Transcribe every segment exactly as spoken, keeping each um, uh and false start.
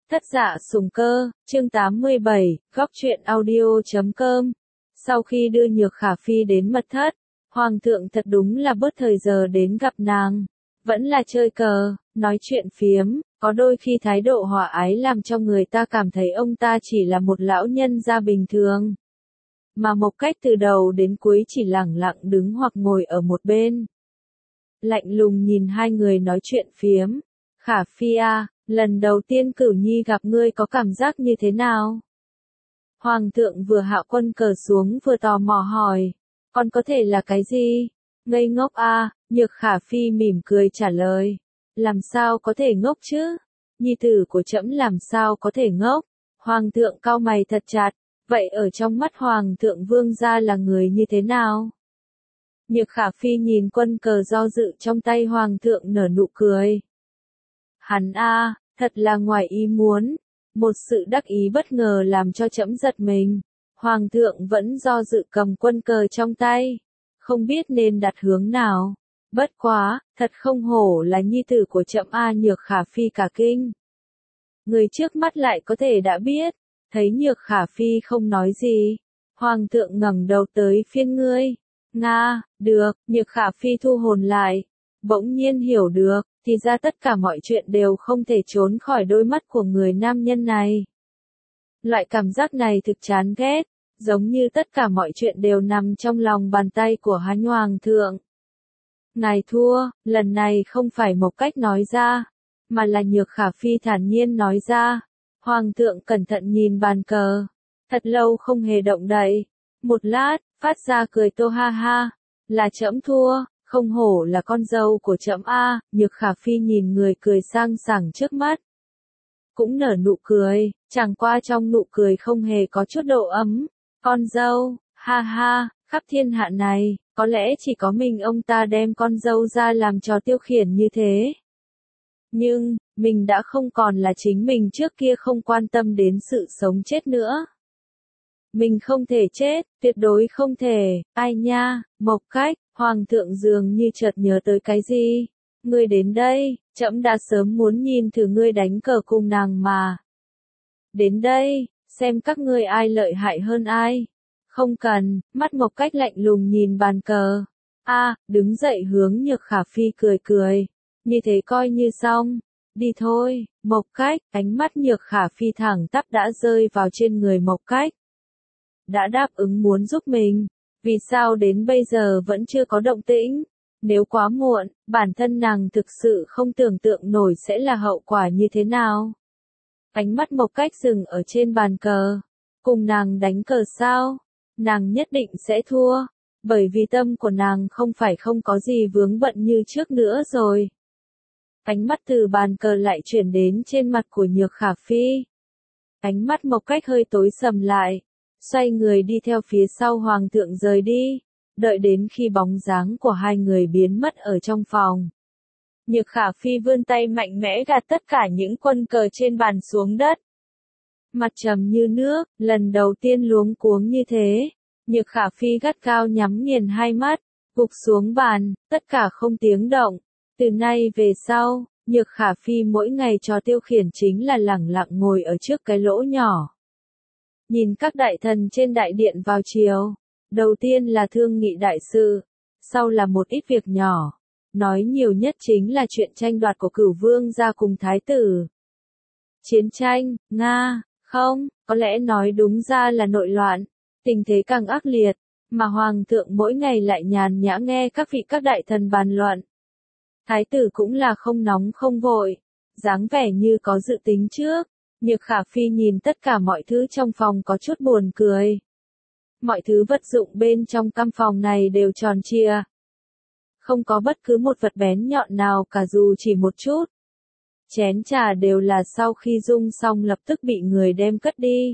Thất Dạ Sùng Cơ, chương tám mươi bảy, góc truyện audio chấm com. Sau khi đưa Nhược Khả Phi đến mật thất, Hoàng thượng thật đúng là bớt thời giờ đến gặp nàng. Vẫn là chơi cờ, nói chuyện phiếm, có đôi khi thái độ hòa ái làm cho người ta cảm thấy ông ta chỉ là một lão nhân gia bình thường. Mà Mộc Cách từ đầu đến cuối chỉ lẳng lặng đứng hoặc ngồi ở một bên. Lạnh lùng nhìn hai người nói chuyện phiếm. Khả Phi à, lần đầu tiên Cửu Nhi gặp ngươi có cảm giác như thế nào? Hoàng thượng vừa hạ quân cờ xuống vừa tò mò hỏi. Còn có thể là cái gì? Ngây ngốc à, Nhược Khả Phi mỉm cười trả lời. Làm sao có thể ngốc chứ? Nhi tử của trẫm làm sao có thể ngốc? Hoàng thượng cau mày thật chặt. Vậy ở trong mắt Hoàng thượng Vương gia là người như thế nào? Nhược Khả Phi nhìn quân cờ do dự trong tay Hoàng thượng nở nụ cười. Hắn a, thật là ngoài ý muốn. Một sự đắc ý bất ngờ làm cho trẫm giật mình. Hoàng thượng vẫn do dự cầm quân cờ trong tay. Không biết nên đặt hướng nào. Bất quá, thật không hổ là nhi tử của trẫm a. Nhược Khả Phi cả kinh. Người trước mắt lại có thể đã biết. Thấy Nhược Khả Phi không nói gì. Hoàng thượng ngẩng đầu tới phiên ngươi. Nga, được, Nhược Khả Phi thu hồn lại. Bỗng nhiên hiểu được, thì ra tất cả mọi chuyện đều không thể trốn khỏi đôi mắt của người nam nhân này. Loại cảm giác này thực chán ghét, giống như tất cả mọi chuyện đều nằm trong lòng bàn tay của hắn Hoàng thượng. Ngài thua, lần này không phải Mộc Cách nói ra, mà là Nhược Khả Phi thản nhiên nói ra. Hoàng thượng cẩn thận nhìn bàn cờ, thật lâu không hề động đậy. Một lát, phát ra cười to ha ha, là trẫm thua. Không hổ là con dâu của trẫm a. Nhược Khả Phi nhìn người cười sang sảng trước mắt. Cũng nở nụ cười, chẳng qua trong nụ cười không hề có chút độ ấm. Con dâu, ha ha, khắp thiên hạ này, có lẽ chỉ có mình ông ta đem con dâu ra làm trò tiêu khiển như thế. Nhưng, mình đã không còn là chính mình trước kia không quan tâm đến sự sống chết nữa. Mình không thể chết, tuyệt đối không thể, ai nha, Mộc Cách. Hoàng thượng dường như chợt nhớ tới cái gì. Ngươi đến đây, trẫm đã sớm muốn nhìn thử ngươi đánh cờ cùng nàng mà. Đến đây, xem các ngươi ai lợi hại hơn ai. Không cần, mắt Mộc Cách lạnh lùng nhìn bàn cờ. A, à, đứng dậy hướng Nhược Khả Phi cười cười. Như thế coi như xong. Đi thôi, Mộc Cách, ánh mắt Nhược Khả Phi thẳng tắp đã rơi vào trên người Mộc Cách. Đã đáp ứng muốn giúp mình. Vì sao đến bây giờ vẫn chưa có động tĩnh? Nếu quá muộn, bản thân nàng thực sự không tưởng tượng nổi sẽ là hậu quả như thế nào. Ánh mắt Mộc Cách dừng ở trên bàn cờ. Cùng nàng đánh cờ sao? Nàng nhất định sẽ thua. Bởi vì tâm của nàng không phải không có gì vướng bận như trước nữa rồi. Ánh mắt từ bàn cờ lại chuyển đến trên mặt của Nhược Khả Phi. Ánh mắt Mộc Cách hơi tối sầm lại. Xoay người đi theo phía sau Hoàng thượng rời đi, đợi đến khi bóng dáng của hai người biến mất ở trong phòng. Nhược Khả Phi vươn tay mạnh mẽ gạt tất cả những quân cờ trên bàn xuống đất. Mặt trầm như nước, lần đầu tiên luống cuống như thế. Nhược Khả Phi gắt gao nhắm nghiền hai mắt, gục xuống bàn, tất cả không tiếng động. Từ nay về sau, Nhược Khả Phi mỗi ngày trò tiêu khiển chính là lẳng lặng ngồi ở trước cái lỗ nhỏ. Nhìn các đại thần trên đại điện vào chiều. Đầu tiên là thương nghị đại sự. Sau là một ít việc nhỏ. Nói nhiều nhất chính là chuyện tranh đoạt của Cửu Vương gia cùng Thái tử. Chiến tranh, Nga, không, có lẽ nói đúng ra là nội loạn. Tình thế càng ác liệt. Mà Hoàng thượng mỗi ngày lại nhàn nhã nghe các vị các đại thần bàn luận. Thái tử cũng là không nóng không vội. Dáng vẻ như có dự tính trước. Nhược Khả Phi nhìn tất cả mọi thứ trong phòng có chút buồn cười. Mọi thứ vật dụng bên trong căn phòng này đều tròn trịa. Không có bất cứ một vật bén nhọn nào cả dù chỉ một chút. Chén trà đều là sau khi dung xong lập tức bị người đem cất đi.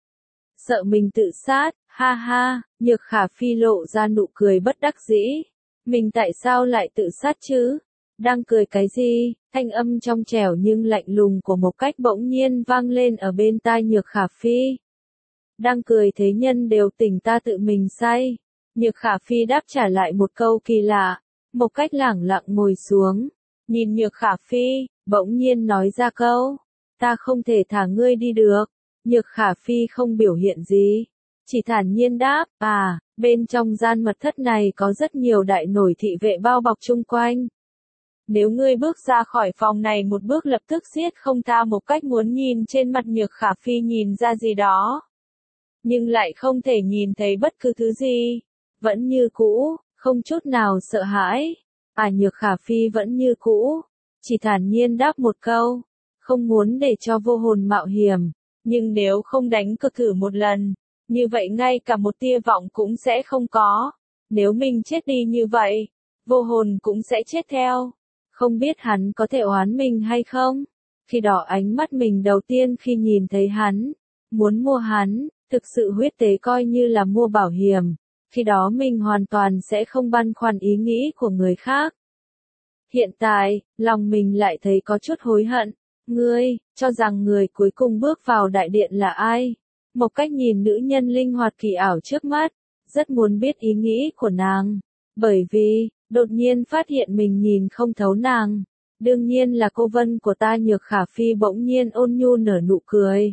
Sợ mình tự sát, ha ha, Nhược Khả Phi lộ ra nụ cười bất đắc dĩ. Mình tại sao lại tự sát chứ? Đang cười cái gì? Thanh âm trong trẻo nhưng lạnh lùng của Mộc Cách bỗng nhiên vang lên ở bên tai Nhược Khả Phi. Đang cười thế nhân đều tỉnh ta tự mình say. Nhược Khả Phi đáp trả lại một câu kỳ lạ. Mộc Cách lẳng lặng ngồi xuống. Nhìn Nhược Khả Phi, bỗng nhiên nói ra câu. ta không thể thả ngươi đi được. Nhược Khả Phi không biểu hiện gì, chỉ thản nhiên đáp, à, bên trong gian mật thất này có rất nhiều đại nổi thị vệ bao bọc chung quanh. Nếu ngươi bước ra khỏi phòng này một bước lập tức giết không tha một cách muốn nhìn trên mặt Nhược Khả Phi nhìn ra gì đó. Nhưng lại không thể nhìn thấy bất cứ thứ gì. Vẫn như cũ, không chút nào sợ hãi. À Nhược Khả Phi vẫn như cũ, chỉ thản nhiên đáp một câu, không muốn để cho vô hồn mạo hiểm. Nhưng nếu không đánh cược thử một lần, như vậy ngay cả một tia vọng cũng sẽ không có. Nếu mình chết đi như vậy, vô hồn cũng sẽ chết theo. Không biết hắn có thể oán mình hay không? Khi đó ánh mắt mình đầu tiên khi nhìn thấy hắn, muốn mua hắn, thực sự huyết tế coi như là mua bảo hiểm. Khi đó mình hoàn toàn sẽ không băn khoăn ý nghĩ của người khác. Hiện tại, lòng mình lại thấy có chút hối hận. Ngươi, cho rằng người cuối cùng bước vào đại điện là ai? Một cách nhìn nữ nhân linh hoạt kỳ ảo trước mắt, rất muốn biết ý nghĩ của nàng. Bởi vì, đột nhiên phát hiện mình nhìn không thấu nàng. Đương nhiên là cô Vân của ta. Nhược Khả Phi bỗng nhiên ôn nhu nở nụ cười.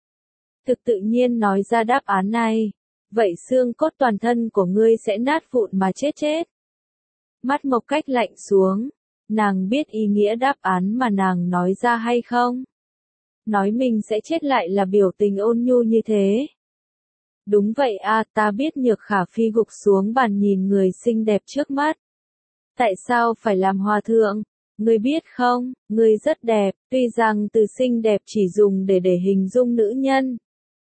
Thực tự nhiên nói ra đáp án này. Vậy xương cốt toàn thân của ngươi sẽ nát vụn mà chết chết. Mắt Mộc Cách lạnh xuống. Nàng biết ý nghĩa đáp án mà nàng nói ra hay không? Nói mình sẽ chết lại là biểu tình ôn nhu như thế. Đúng vậy a, à, ta biết. Nhược Khả Phi gục xuống bàn nhìn người xinh đẹp trước mắt. Tại sao phải làm hòa thượng? Ngươi biết không, ngươi rất đẹp, tuy rằng từ xinh đẹp chỉ dùng để để hình dung nữ nhân.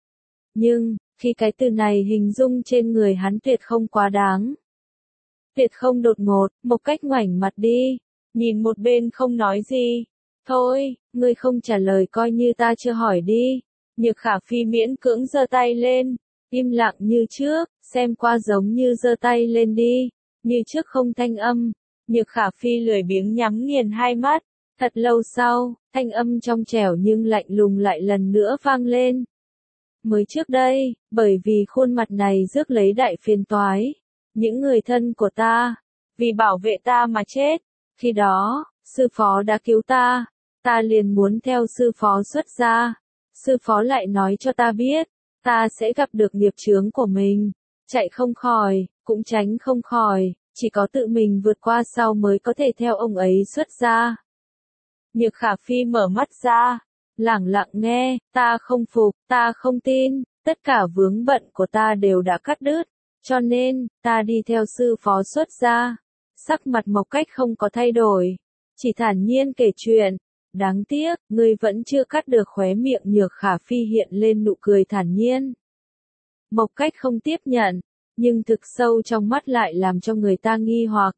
Nhưng, khi cái từ này hình dung trên người hắn tuyệt không quá đáng. Tuyệt không đột ngột, Một Cách ngoảnh mặt đi, nhìn một bên không nói gì. Thôi, ngươi không trả lời coi như ta chưa hỏi đi. Nhược Khả Phi miễn cưỡng giơ tay lên, im lặng như trước, xem qua giống như giơ tay lên đi, như trước không thanh âm. Nhược Khả Phi lười biếng nhắm nghiền hai mắt, thật lâu sau, thanh âm trong trẻo nhưng lạnh lùng lại lần nữa vang lên. Mới trước đây, bởi vì khuôn mặt này rước lấy đại phiền toái, những người thân của ta, vì bảo vệ ta mà chết, khi đó, sư phó đã cứu ta, ta liền muốn theo sư phó xuất gia, sư phó lại nói cho ta biết, ta sẽ gặp được nghiệp chướng của mình, chạy không khỏi, cũng tránh không khỏi. Chỉ có tự mình vượt qua sau mới có thể theo ông ấy xuất gia. Nhược Khả Phi mở mắt ra, lẳng lặng nghe, ta không phục, ta không tin, tất cả vướng bận của ta đều đã cắt đứt, cho nên, ta đi theo sư phó xuất gia. Sắc mặt Mộc Cách không có thay đổi, chỉ thản nhiên kể chuyện. Đáng tiếc, ngươi vẫn chưa cắt được khóe miệng. Nhược Khả Phi hiện lên nụ cười thản nhiên. Mộc Cách không tiếp nhận. Nhưng thực sâu trong mắt lại làm cho người ta nghi hoặc.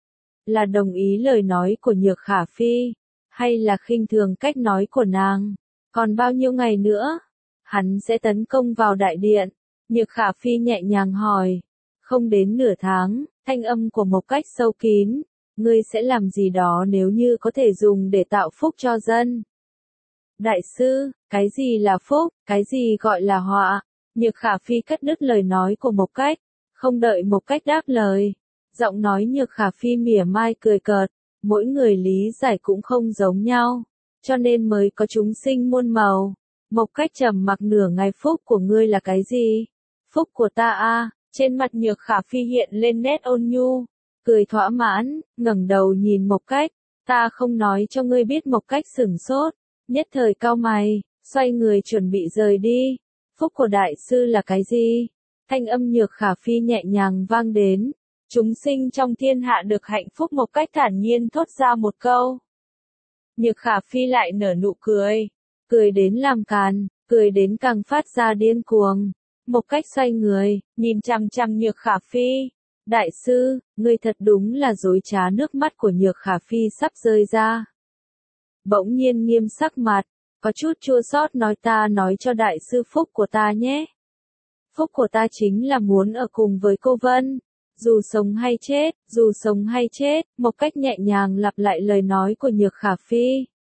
Là đồng ý lời nói của Nhược Khả Phi, hay là khinh thường cách nói của nàng? Còn bao nhiêu ngày nữa? Hắn sẽ tấn công vào đại điện. Nhược Khả Phi nhẹ nhàng hỏi. Không đến nửa tháng, thanh âm của Mộc Cách sâu kín. Ngươi sẽ làm gì đó nếu như có thể dùng để tạo phúc cho dân? Đại sư, cái gì là phúc, cái gì gọi là họa? Nhược Khả Phi cắt đứt lời nói của Mộc Cách, không đợi Mộc Cách đáp lời. Giọng nói Nhược Khả Phi mỉa mai cười cợt, mỗi người lý giải cũng không giống nhau, cho nên mới có chúng sinh muôn màu. Mộc Cách trầm mặc nửa ngày. Phúc của ngươi là cái gì? Phúc của ta a, à, trên mặt Nhược Khả Phi hiện lên nét ôn nhu, cười thỏa mãn, ngẩng đầu nhìn Mộc Cách, ta không nói cho ngươi biết. Mộc Cách sửng sốt, nhất thời cau mày, xoay người chuẩn bị rời đi. Phúc của đại sư là cái gì? Thanh âm Nhược Khả Phi nhẹ nhàng vang đến. Chúng sinh trong thiên hạ được hạnh phúc. Mộc Cách thản nhiên thốt ra một câu. Nhược Khả Phi lại nở nụ cười. Cười đến làm càn, cười đến càng phát ra điên cuồng. Mộc Cách xoay người, nhìn chằm chằm Nhược Khả Phi. Đại sư, ngươi thật đúng là dối trá. Nước mắt của Nhược Khả Phi sắp rơi ra. Bỗng nhiên nghiêm sắc mặt, có chút chua xót nói ta nói cho đại sư phúc của ta nhé. Phúc của ta chính là muốn ở cùng với cô Vân. Dù sống hay chết, dù sống hay chết, Mộc Cách nhẹ nhàng lặp lại lời nói của Nhược Khả Phi.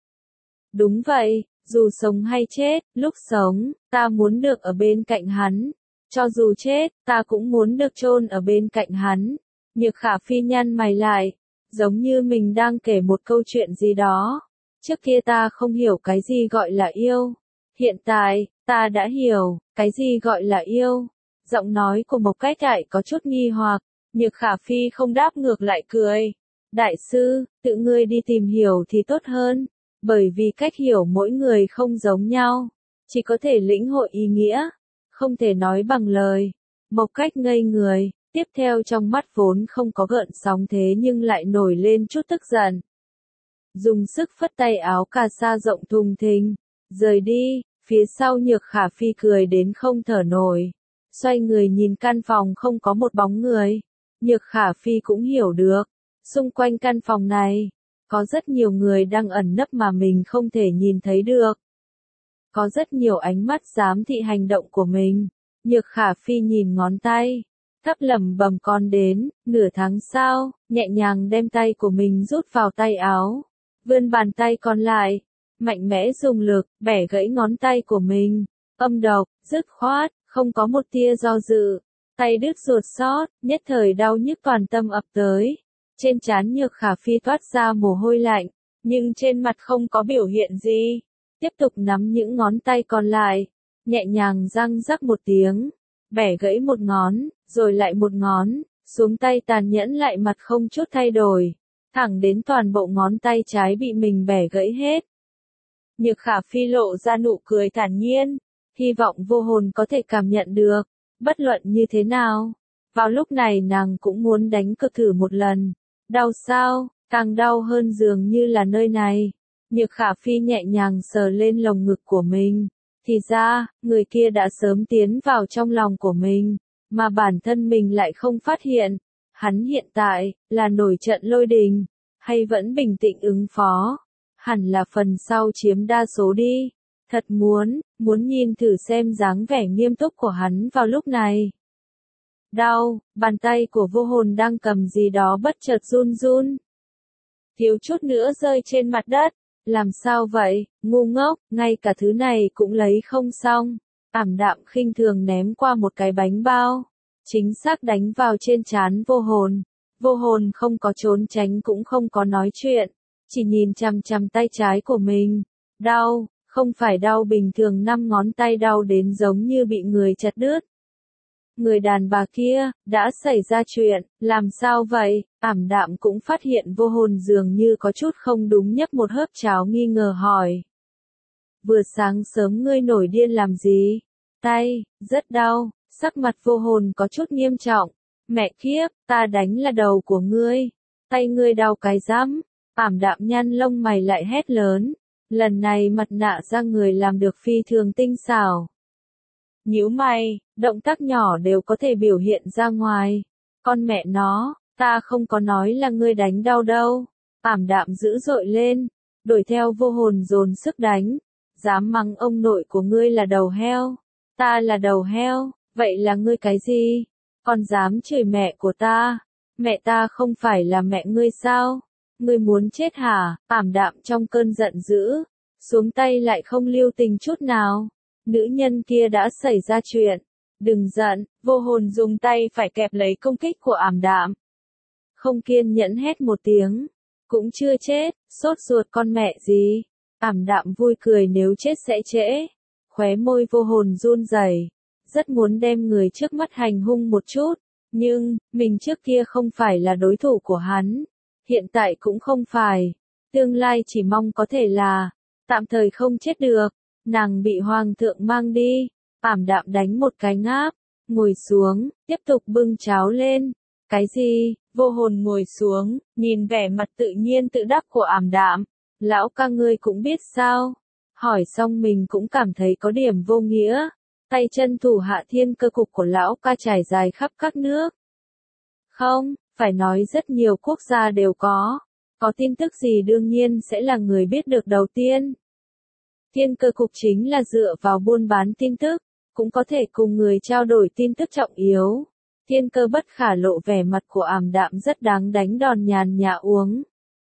Đúng vậy, dù sống hay chết, lúc sống, ta muốn được ở bên cạnh hắn. Cho dù chết, ta cũng muốn được chôn ở bên cạnh hắn. Nhược Khả Phi nhăn mày lại, giống như mình đang kể một câu chuyện gì đó. Trước kia ta không hiểu cái gì gọi là yêu. Hiện tại, ta đã hiểu, cái gì gọi là yêu. Giọng nói của Mộc Cách Đại có chút nghi hoặc, Nhược Khả Phi không đáp ngược lại cười. Đại sư, tự ngươi đi tìm hiểu thì tốt hơn, bởi vì cách hiểu mỗi người không giống nhau, chỉ có thể lĩnh hội ý nghĩa, không thể nói bằng lời. Mộc Cách ngây người, tiếp theo trong mắt vốn không có gợn sóng thế nhưng lại nổi lên chút tức giận. Dùng sức phất tay áo cà sa rộng thùng thình, rời đi, phía sau Nhược Khả Phi cười đến không thở nổi. Xoay người nhìn căn phòng không có một bóng người. Nhược Khả Phi cũng hiểu được, xung quanh căn phòng này, có rất nhiều người đang ẩn nấp mà mình không thể nhìn thấy được. Có rất nhiều ánh mắt giám thị hành động của mình. Nhược Khả Phi nhìn ngón tay, thấp lẩm bẩm con đến, nửa tháng sau, nhẹ nhàng đem tay của mình rút vào tay áo. Vươn bàn tay còn lại, mạnh mẽ dùng lực, bẻ gãy ngón tay của mình. Âm độc, dứt khoát, không có một tia do dự. Tay đứt ruột xót, nhất thời đau nhức toàn tâm ập tới. Trên trán Nhược Khả Phi toát ra mồ hôi lạnh, nhưng trên mặt không có biểu hiện gì. Tiếp tục nắm những ngón tay còn lại, nhẹ nhàng răng rắc một tiếng, bẻ gãy một ngón, rồi lại một ngón, xuống tay tàn nhẫn lại mặt không chút thay đổi, thẳng đến toàn bộ ngón tay trái bị mình bẻ gãy hết. Nhược Khả Phi lộ ra nụ cười thản nhiên, hy vọng Vô Hồn có thể cảm nhận được, bất luận như thế nào. Vào lúc này nàng cũng muốn đánh cược thử một lần. Đau sao, càng đau hơn dường như là nơi này. Nhược Khả Phi nhẹ nhàng sờ lên lồng ngực của mình. Thì ra, người kia đã sớm tiến vào trong lòng của mình, mà bản thân mình lại không phát hiện. Hắn hiện tại, là nổi trận lôi đình, hay vẫn bình tĩnh ứng phó? Hẳn là phần sau chiếm đa số đi. Thật muốn, muốn nhìn thử xem dáng vẻ nghiêm túc của hắn vào lúc này. Đau, bàn tay của Vô Hồn đang cầm gì đó bất chợt run run. Thiếu chút nữa rơi trên mặt đất. Làm sao vậy, ngu ngốc, ngay cả thứ này cũng lấy không xong. Ảm đạm khinh thường ném qua một cái bánh bao. Chính xác đánh vào trên trán Vô Hồn. Vô Hồn không có trốn tránh cũng không có nói chuyện. Chỉ nhìn chằm chằm tay trái của mình. Đau, không phải đau bình thường, năm ngón tay đau đến giống như bị người chặt đứt. Người đàn bà kia, đã xảy ra chuyện, làm sao vậy? Ảm đạm cũng phát hiện Vô Hồn dường như có chút không đúng, nhấp một hớp cháo nghi ngờ hỏi. Vừa sáng sớm ngươi nổi điên làm gì? Tay, rất đau, sắc mặt Vô Hồn có chút nghiêm trọng. Mẹ kiếp, ta đánh là đầu của ngươi. Tay ngươi đau cái rắm. Ảm đạm nhăn lông mày lại hét lớn. Lần này mặt nạ ra người làm được phi thường tinh xảo. Nhíu mày, động tác nhỏ đều có thể biểu hiện ra ngoài. Con mẹ nó, ta không có nói là ngươi đánh đau đâu. Ảm đạm dữ dội lên, đuổi theo Vô Hồn dồn sức đánh. Dám mắng ông nội của ngươi là đầu heo. Ta là đầu heo, vậy là ngươi cái gì? Còn dám chửi mẹ của ta. Mẹ ta không phải là mẹ ngươi sao? Ngươi muốn chết hả? Ảm đạm trong cơn giận dữ, xuống tay lại không lưu tình chút nào. Nữ nhân kia đã xảy ra chuyện. Đừng giận, Vô Hồn dùng tay phải kẹp lấy công kích của Ảm đạm. Không kiên nhẫn hét một tiếng. Cũng chưa chết, sốt ruột con mẹ gì. Ảm đạm vui cười, nếu chết sẽ trễ. Khóe môi Vô Hồn run rẩy, rất muốn đem người trước mắt hành hung một chút. Nhưng, mình trước kia không phải là đối thủ của hắn. Hiện tại cũng không phải. Tương lai chỉ mong có thể là, tạm thời không chết được. Nàng bị hoàng thượng mang đi. Ảm đạm đánh một cái ngáp, ngồi xuống, tiếp tục bưng cháo lên. Cái gì? Vô Hồn ngồi xuống, nhìn vẻ mặt tự nhiên tự đắc của Ảm đạm. Lão ca ngươi cũng biết sao? Hỏi xong mình cũng cảm thấy có điểm vô nghĩa. Tay chân thủ hạ Thiên Cơ cục của lão ca trải dài khắp các nước. Không, phải nói rất nhiều quốc gia đều có. Có tin tức gì đương nhiên sẽ là người biết được đầu tiên. Thiên Cơ cục chính là dựa vào buôn bán tin tức, cũng có thể cùng người trao đổi tin tức trọng yếu. Thiên Cơ bất khả lộ, vẻ mặt của Ảm đạm rất đáng đánh đòn, nhàn nhã uống.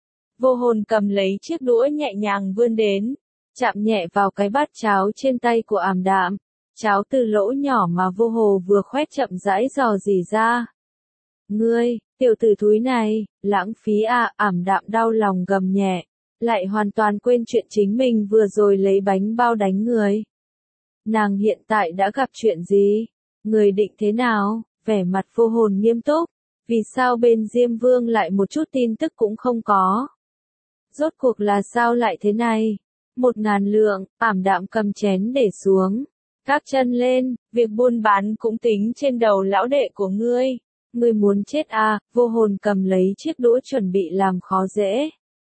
Vô Hồn cầm lấy chiếc đũa nhẹ nhàng vươn đến, chạm nhẹ vào cái bát cháo trên tay của Ảm đạm. Cháo từ lỗ nhỏ mà Vô Hồ vừa khoét chậm rãi dò dỉ ra. Ngươi, tiểu tử thúi này, lãng phí à, Ảm đạm đau lòng gầm nhẹ. lại hoàn toàn quên chuyện chính mình vừa rồi lấy bánh bao đánh người. Nàng hiện tại đã gặp chuyện gì? Người định thế nào? Vẻ mặt vô hồn nghiêm túc. Vì sao bên Diêm Vương lại một chút tin tức cũng không có? Rốt cuộc là sao lại thế này? Một ngàn lượng, ảm đạm cầm chén để xuống. Các chân lên, việc buôn bán cũng tính trên đầu lão đệ của ngươi. Ngươi muốn chết à? Vô hồn cầm lấy chiếc đũa chuẩn bị làm khó dễ.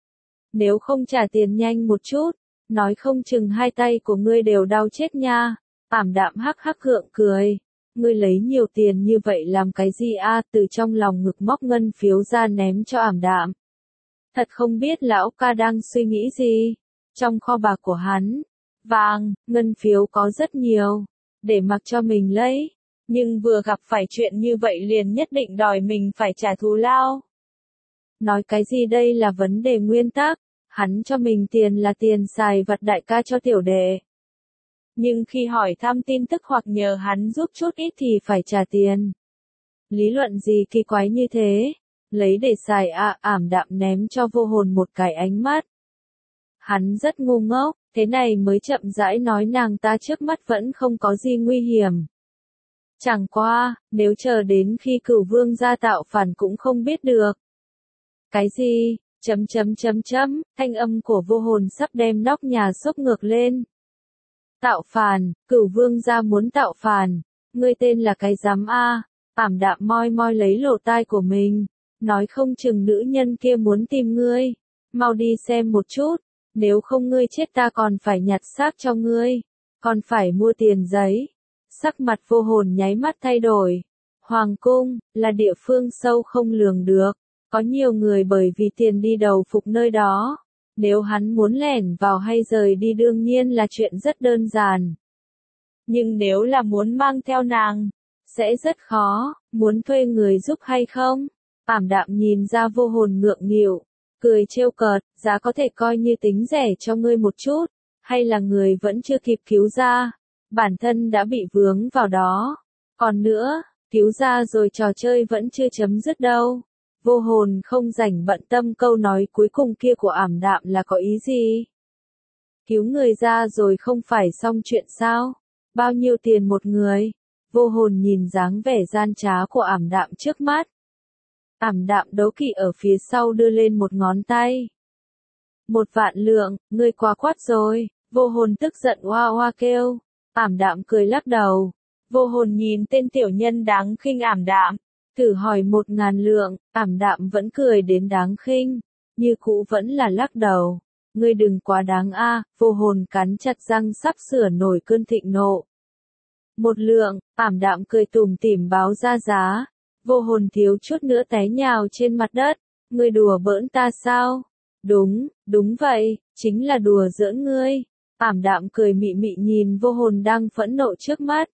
Nếu không trả tiền nhanh một chút, nói không chừng hai tay của ngươi đều đau chết nha. Ảm đạm hắc hắc gượng cười. Ngươi lấy nhiều tiền như vậy làm cái gì a? À? Từ trong lòng ngực móc ngân phiếu ra ném cho ảm đạm. Thật không biết lão ca đang suy nghĩ gì. Trong kho bạc của hắn, vàng, ngân phiếu có rất nhiều, để mặc cho mình lấy. Nhưng vừa gặp phải chuyện như vậy liền nhất định đòi mình phải trả thù lao. Nói cái gì đây là vấn đề nguyên tắc, hắn cho mình tiền là tiền xài vặt đại ca cho tiểu đệ. Nhưng khi hỏi thăm tin tức hoặc nhờ hắn giúp chút ít thì phải trả tiền. Lý luận gì kỳ quái như thế? Lấy để xài à, ảm đạm ném cho vô hồn một cái ánh mắt. Hắn rất ngu ngốc, thế này mới chậm rãi nói nàng ta trước mắt vẫn không có gì nguy hiểm. Chẳng qua, nếu chờ đến khi cửu vương gia tạo phản cũng không biết được. Cái gì? Chấm chấm chấm chấm, thanh âm của vô hồn sắp đem nóc nhà sốc ngược lên. Tạo phản, cửu vương gia muốn tạo phản, ngươi tên là cái giám a? Ảm đạm moi moi lấy lỗ tai của mình, nói không chừng nữ nhân kia muốn tìm ngươi, mau đi xem một chút, nếu không ngươi chết ta còn phải nhặt xác cho ngươi, còn phải mua tiền giấy. Sắc mặt vô hồn nháy mắt thay đổi. Hoàng cung, là địa phương sâu không lường được, có nhiều người bởi vì tiền đi đầu phục nơi đó. Nếu hắn muốn lẻn vào hay rời đi đương nhiên là chuyện rất đơn giản. Nhưng nếu là muốn mang theo nàng, sẽ rất khó, muốn thuê người giúp hay không? Ảm đạm nhìn ra vô hồn ngượng nghịu, cười trêu cợt, giá có thể coi như tính rẻ cho ngươi một chút, hay là người vẫn chưa kịp cứu ra, bản thân đã bị vướng vào đó. Còn nữa, cứu ra rồi trò chơi vẫn chưa chấm dứt đâu. Vô hồn không rảnh bận tâm câu nói cuối cùng kia của ảm đạm là có ý gì. Cứu người ra rồi không phải xong chuyện sao? Bao nhiêu tiền một người? Vô hồn nhìn dáng vẻ gian trá của ảm đạm trước mắt. Ảm đạm đấu kỵ ở phía sau đưa lên một ngón tay. Một vạn lượng, ngươi quá quát rồi. Vô hồn tức giận oa oa kêu. Ảm đạm cười lắc đầu. Vô hồn nhìn tên tiểu nhân đáng khinh ảm đạm. Thử hỏi một ngàn lượng, ảm đạm vẫn cười đến đáng khinh. Như cũ vẫn là lắc đầu. Ngươi đừng quá đáng a. Vô hồn cắn chặt răng sắp sửa nổi cơn thịnh nộ. Một lượng, ảm đạm cười tủm tỉm báo ra giá. Vô hồn thiếu chút nữa té nhào trên mặt đất. Ngươi đùa bỡn ta sao? Đúng, đúng vậy, chính là đùa giỡn ngươi. Ảm đạm cười mị mị nhìn vô hồn đang phẫn nộ trước mắt.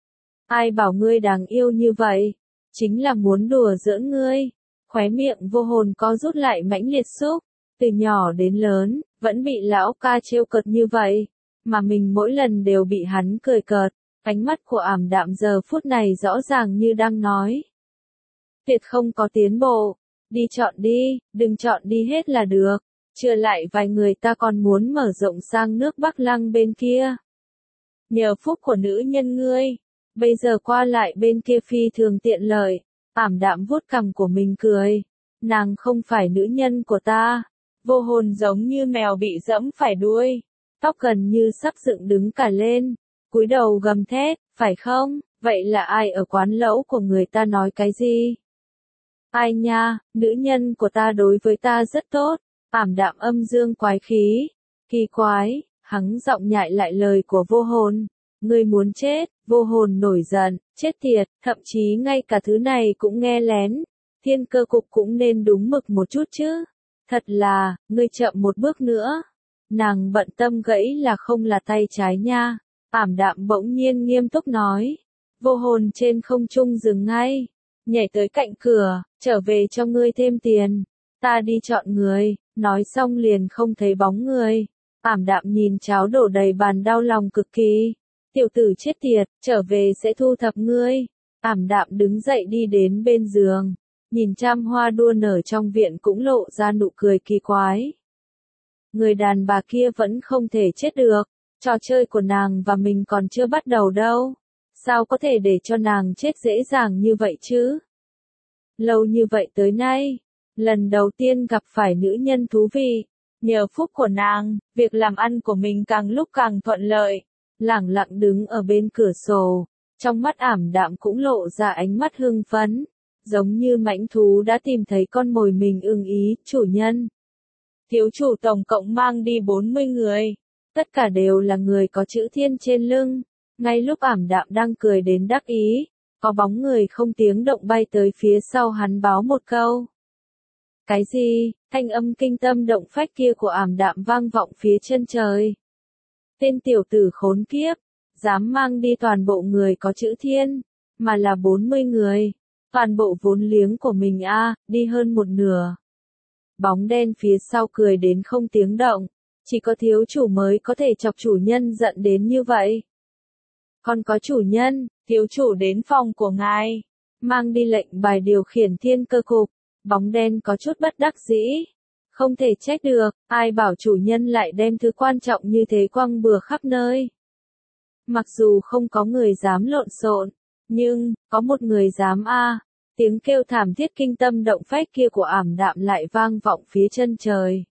Ai bảo ngươi đáng yêu như vậy? Chính là muốn đùa giỡn ngươi. Khóe miệng vô hồn co rút lại mãnh liệt xúc. Từ nhỏ đến lớn, vẫn bị lão ca trêu cợt như vậy. Mà mình mỗi lần đều bị hắn cười cợt. Ánh mắt của ảm đạm giờ phút này rõ ràng như đang nói. Tuyệt không có tiến bộ. Đi chọn đi, đừng chọn đi hết là được. Chưa lại vài người ta còn muốn mở rộng sang nước Bắc Lăng bên kia. Nhờ phúc của nữ nhân ngươi. Bây giờ qua lại bên kia phi thường tiện lợi. Ảm đạm vuốt cằm của mình cười. Nàng không phải nữ nhân của ta. Vô hồn giống như mèo bị dẫm phải đuôi. Tóc gần như sắp dựng đứng cả lên. Cúi đầu gầm thét, phải không? Vậy là ai ở quán lẩu của người ta nói cái gì? Ai nha, nữ nhân của ta đối với ta rất tốt. Ảm đạm âm dương quái khí. Kỳ quái, hắn giọng nhại lại lời của vô hồn. Ngươi muốn chết, vô hồn nổi giận, chết tiệt, thậm chí ngay cả thứ này cũng nghe lén. Thiên cơ cục cũng nên đúng mực một chút chứ. Thật là, ngươi chậm một bước nữa. Nàng bận tâm gãy là không là tay trái nha. Ảm đạm bỗng nhiên nghiêm túc nói. Vô hồn trên không trung dừng ngay. Nhảy tới cạnh cửa, trở về cho ngươi thêm tiền. Ta đi chọn người, nói xong liền không thấy bóng người. Ảm đạm nhìn cháo đổ đầy bàn đau lòng cực kỳ. Tiểu tử chết tiệt, trở về sẽ thu thập ngươi. Ảm đạm đứng dậy đi đến bên giường. Nhìn trăm hoa đua nở trong viện cũng lộ ra nụ cười kỳ quái. người đàn bà kia vẫn không thể chết được, trò chơi của nàng và mình còn chưa bắt đầu đâu. Sao có thể để cho nàng chết dễ dàng như vậy chứ? Lâu như vậy tới nay, lần đầu tiên gặp phải nữ nhân thú vị, nhờ phúc của nàng, việc làm ăn của mình càng lúc càng thuận lợi. Lẳng lặng đứng ở bên cửa sổ, trong mắt ảm đạm cũng lộ ra ánh mắt hưng phấn, giống như mãnh thú đã tìm thấy con mồi mình ưng ý. Chủ nhân, thiếu chủ tổng cộng mang đi bốn mươi người, tất cả đều là người có chữ thiên trên lưng. Ngay lúc ảm đạm đang cười đến đắc ý, có bóng người không tiếng động bay tới phía sau hắn báo một câu. Cái gì? Thanh âm kinh tâm động phách kia của ảm đạm vang vọng phía chân trời. Tên tiểu tử khốn kiếp, dám mang đi toàn bộ người có chữ thiên, mà là bốn mươi người, toàn bộ vốn liếng của mình a, à, đi hơn một nửa. Bóng đen phía sau cười đến không tiếng động, chỉ có thiếu chủ mới có thể chọc chủ nhân giận đến như vậy. Còn có chủ nhân, thiếu chủ đến phòng của ngài, mang đi lệnh bài điều khiển thiên cơ cục. Bóng đen có chút bất đắc dĩ. Không thể trách được, ai bảo chủ nhân lại đem thứ quan trọng như thế quăng bừa khắp nơi. Mặc dù không có người dám lộn xộn, nhưng, có một người dám a. À. Tiếng kêu thảm thiết kinh tâm động phách kia của ảm đạm lại vang vọng phía chân trời.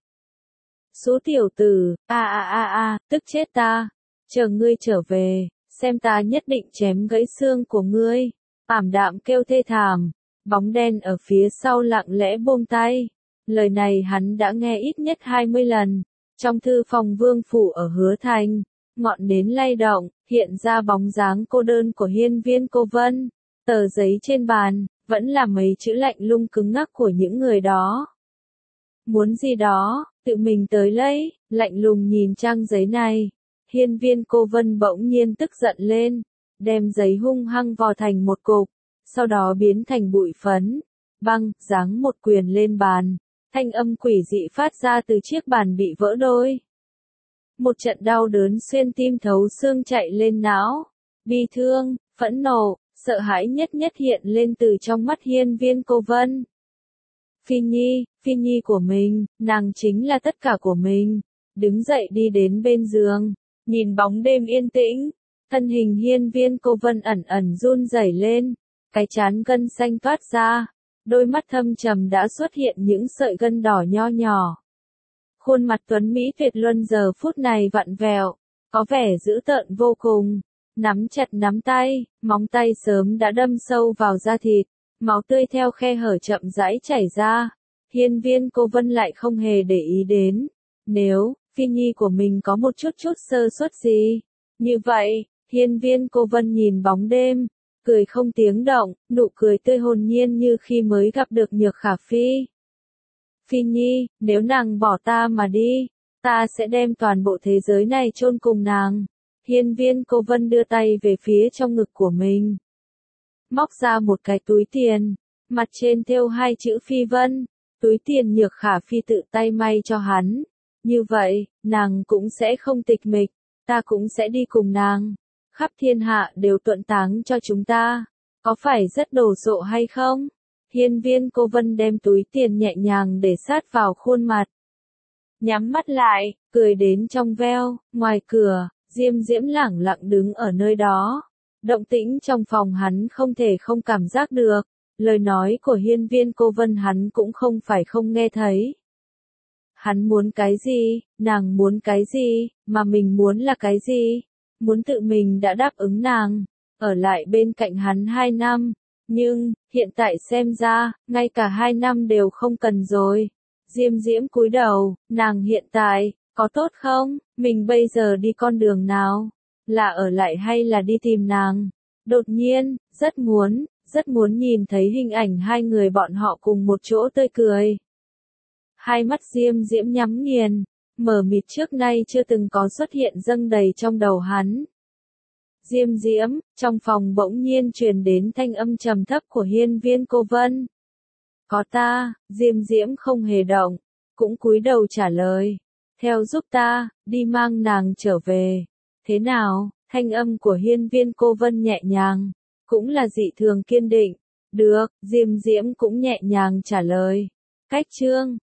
Số tiểu tử, a a a a, tức chết ta. Chờ ngươi trở về, xem ta nhất định chém gãy xương của ngươi. Ảm đạm kêu thê thảm. Bóng đen ở phía sau lặng lẽ buông tay. Lời này hắn đã nghe ít nhất hai mươi lần. Trong thư phòng vương phủ ở Hứa Thành, ngọn nến lay động, hiện ra bóng dáng cô đơn của Hiên Viên Cô Vân. Tờ giấy trên bàn, vẫn là mấy chữ lạnh lùng cứng ngắc của những người đó. Muốn gì đó, tự mình tới lấy, lạnh lùng nhìn trang giấy này. Hiên Viên Cô Vân bỗng nhiên tức giận lên, đem giấy hung hăng vò thành một cục. Sau đó biến thành bụi phấn, băng, giáng một quyền lên bàn, thanh âm quỷ dị phát ra từ chiếc bàn bị vỡ đôi. Một trận đau đớn xuyên tim thấu xương chạy lên não, bi thương, phẫn nộ, sợ hãi nhất nhất hiện lên từ trong mắt Hiên Viên Cô Vân. Phi Nhi, Phi Nhi của mình, nàng chính là tất cả của mình. Đứng dậy đi đến bên giường, nhìn bóng đêm yên tĩnh, thân hình Hiên Viên Cô Vân ẩn ẩn run rẩy lên. Cái trán gân xanh toát ra, đôi mắt thâm trầm đã xuất hiện những sợi gân đỏ nho nhỏ. Khuôn mặt tuấn Mỹ tuyệt luân giờ phút này vặn vẹo, có vẻ dữ tợn vô cùng, nắm chặt nắm tay, móng tay sớm đã đâm sâu vào da thịt, máu tươi theo khe hở chậm rãi chảy ra. Hiên Viên Cô Vân lại không hề để ý đến, nếu Phi Nhi của mình có một chút chút sơ suất gì. Như vậy, Hiên Viên Cô Vân nhìn bóng đêm, cười không tiếng động, nụ cười tươi hồn nhiên như khi mới gặp được Nhược Khả Phi. Phi Nhi, nếu nàng bỏ ta mà đi, ta sẽ đem toàn bộ thế giới này chôn cùng nàng. Hiên Viên Cô Vân đưa tay về phía trong ngực của mình, móc ra một cái túi tiền, mặt trên thêu hai chữ Phi Vân, túi tiền Nhược Khả Phi tự tay may cho hắn. Như vậy, nàng cũng sẽ không tịch mịch, ta cũng sẽ đi cùng nàng. Khắp thiên hạ đều tuận táng cho chúng ta, có phải rất đồ sộ hay không? Hiên Viên Cô Vân đem túi tiền nhẹ nhàng để sát vào khuôn mặt. Nhắm mắt lại, cười đến trong veo, ngoài cửa, Diêm Diễm lẳng lặng đứng ở nơi đó. Động tĩnh trong phòng hắn không thể không cảm giác được, lời nói của Hiên Viên Cô Vân hắn cũng không phải không nghe thấy. Hắn muốn cái gì, nàng muốn cái gì, mà mình muốn là cái gì? Muốn tự mình đã đáp ứng nàng, ở lại bên cạnh hắn hai năm, nhưng, hiện tại xem ra, ngay cả hai năm đều không cần rồi. Diêm Diễm cúi đầu, nàng hiện tại, có tốt không, mình bây giờ đi con đường nào, là ở lại hay là đi tìm nàng? Đột nhiên, rất muốn, rất muốn nhìn thấy hình ảnh hai người bọn họ cùng một chỗ tươi cười. Hai mắt Diêm Diễm nhắm nghiền. Mờ mịt trước nay chưa từng có xuất hiện dâng đầy trong đầu hắn. Diêm Diễm, trong phòng bỗng nhiên truyền đến thanh âm trầm thấp của Hiên Viên Cô Vân. Có ta, Diêm Diễm không hề động, cũng cúi đầu trả lời. Theo giúp ta, đi mang nàng trở về. Thế nào, thanh âm của Hiên Viên Cô Vân nhẹ nhàng, cũng là dị thường kiên định. Được, Diêm Diễm cũng nhẹ nhàng trả lời. Cách chương